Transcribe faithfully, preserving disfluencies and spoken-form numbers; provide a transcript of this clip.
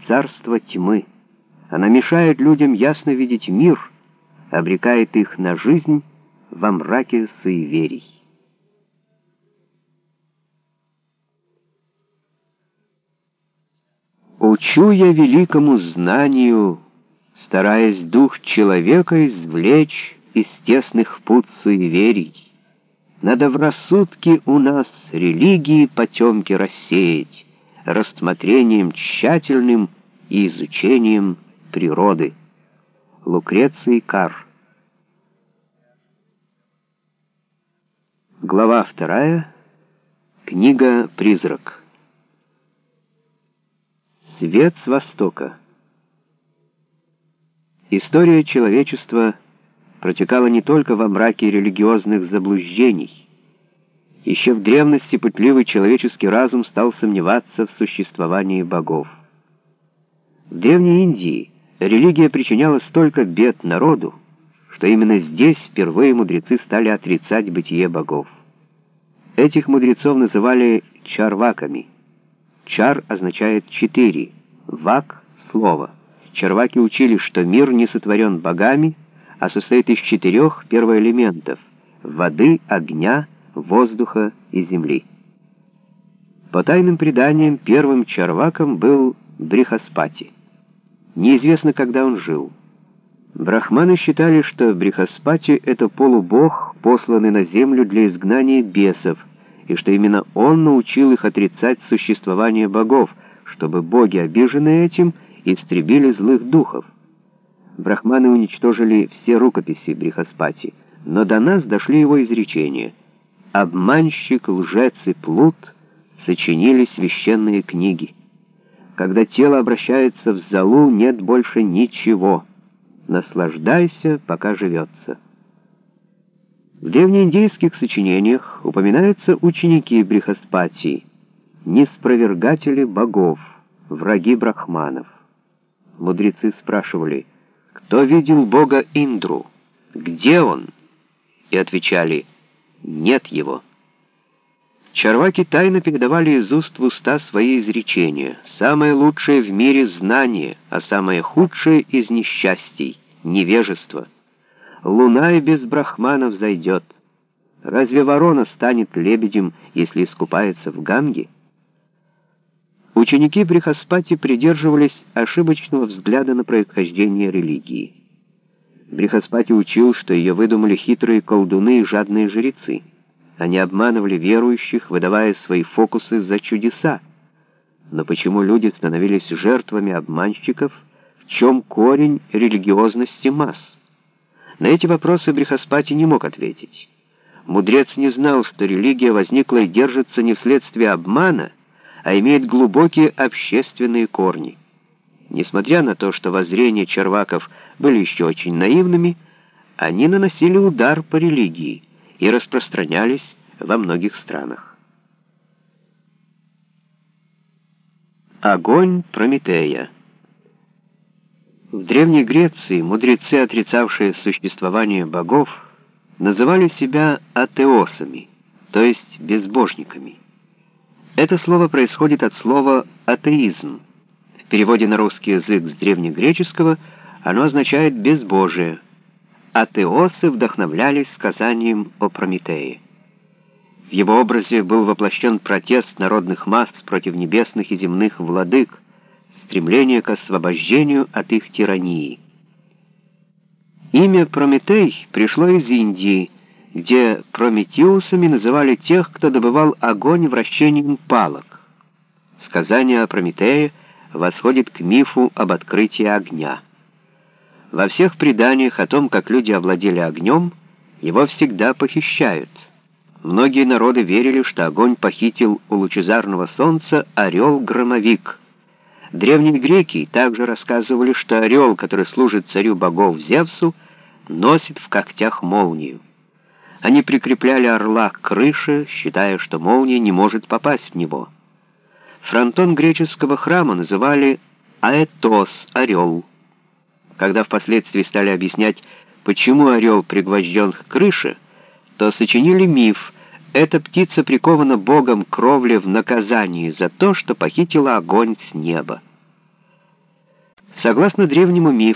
царство тьмы. Она мешает людям ясно видеть мир, обрекает их на жизнь во мраке суеверий. Учу я великому знанию, стараясь дух человека извлечь из тесных пут суеверий. Надо в рассудке у нас религии потемки рассеять, рассмотрением тщательным и изучением природы. Лукреций Кар. Глава вторая. Книга «Призрак». Свет с Востока. История человечества протекала не только во мраке религиозных заблуждений. Еще в древности пытливый человеческий разум стал сомневаться в существовании богов. В Древней Индии религия причиняла столько бед народу, что именно здесь впервые мудрецы стали отрицать бытие богов. Этих мудрецов называли чарваками. Чар означает «четыре», вак — «слово». Чарваки учили, что мир не сотворен богами, а состоит из четырех первоэлементов — воды, огня, воздуха и земли. По тайным преданиям, первым чарваком был Брихаспати. Неизвестно, когда он жил. Брахманы считали, что Брихаспати — это полубог, посланный на землю для изгнания бесов, и что именно он научил их отрицать существование богов, чтобы боги, обиженные этим, истребили злых духов. Брахманы уничтожили все рукописи Брихаспати, но до нас дошли его изречения. Обманщик, лжец и плут сочинили священные книги. Когда тело обращается в золу, нет больше ничего. Наслаждайся, пока живется. В древнеиндийских сочинениях упоминаются ученики Брихаспати, неспровергатели богов, враги брахманов. Мудрецы спрашивали: кто видел бога Индру? Где он? И отвечали: нет его. Чарваки тайно передавали из уст в уста свои изречения. Самое лучшее в мире — знание, а самое худшее из несчастий — невежество. Луна и без брахманов зайдет. Разве ворона станет лебедем, если искупается в Ганге? Ученики Брихаспати придерживались ошибочного взгляда на происхождение религии. Брихаспати учил, что ее выдумали хитрые колдуны и жадные жрецы. Они обманывали верующих, выдавая свои фокусы за чудеса. Но почему люди становились жертвами обманщиков? В чем корень религиозности масс? На эти вопросы Брихаспати не мог ответить. Мудрец не знал, что религия возникла и держится не вследствие обмана, а имеет глубокие общественные корни. Несмотря на то, что воззрения чарваков были еще очень наивными, они наносили удар по религии и распространялись во многих странах. Огонь Прометея. В Древней Греции мудрецы, отрицавшие существование богов, называли себя атеосами, то есть безбожниками. Это слово происходит от слова «атеизм». В переводе на русский язык с древнегреческого оно означает «безбожие». Атеосы вдохновлялись сказанием о Прометее. В его образе был воплощен протест народных масс против небесных и земных владык, стремление к освобождению от их тирании. Имя Прометей пришло из Индии, где прометеусами называли тех, кто добывал огонь вращением палок. Сказание о Прометее восходит к мифу об открытии огня. Во всех преданиях о том, как люди овладели огнем, его всегда похищают. Многие народы верили, что огонь похитил у лучезарного солнца орел-громовик. Древние греки также рассказывали, что орел, который служит царю богов Зевсу, носит в когтях молнию. Они прикрепляли орла к крыше, считая, что молния не может попасть в него. Фронтон греческого храма называли аэтос — орел. Когда впоследствии стали объяснять, почему орел пригвожден к крыше, то сочинили миф: эта птица прикована богом к кровле в наказании за то, что похитила огонь с неба. Согласно древнему мифу,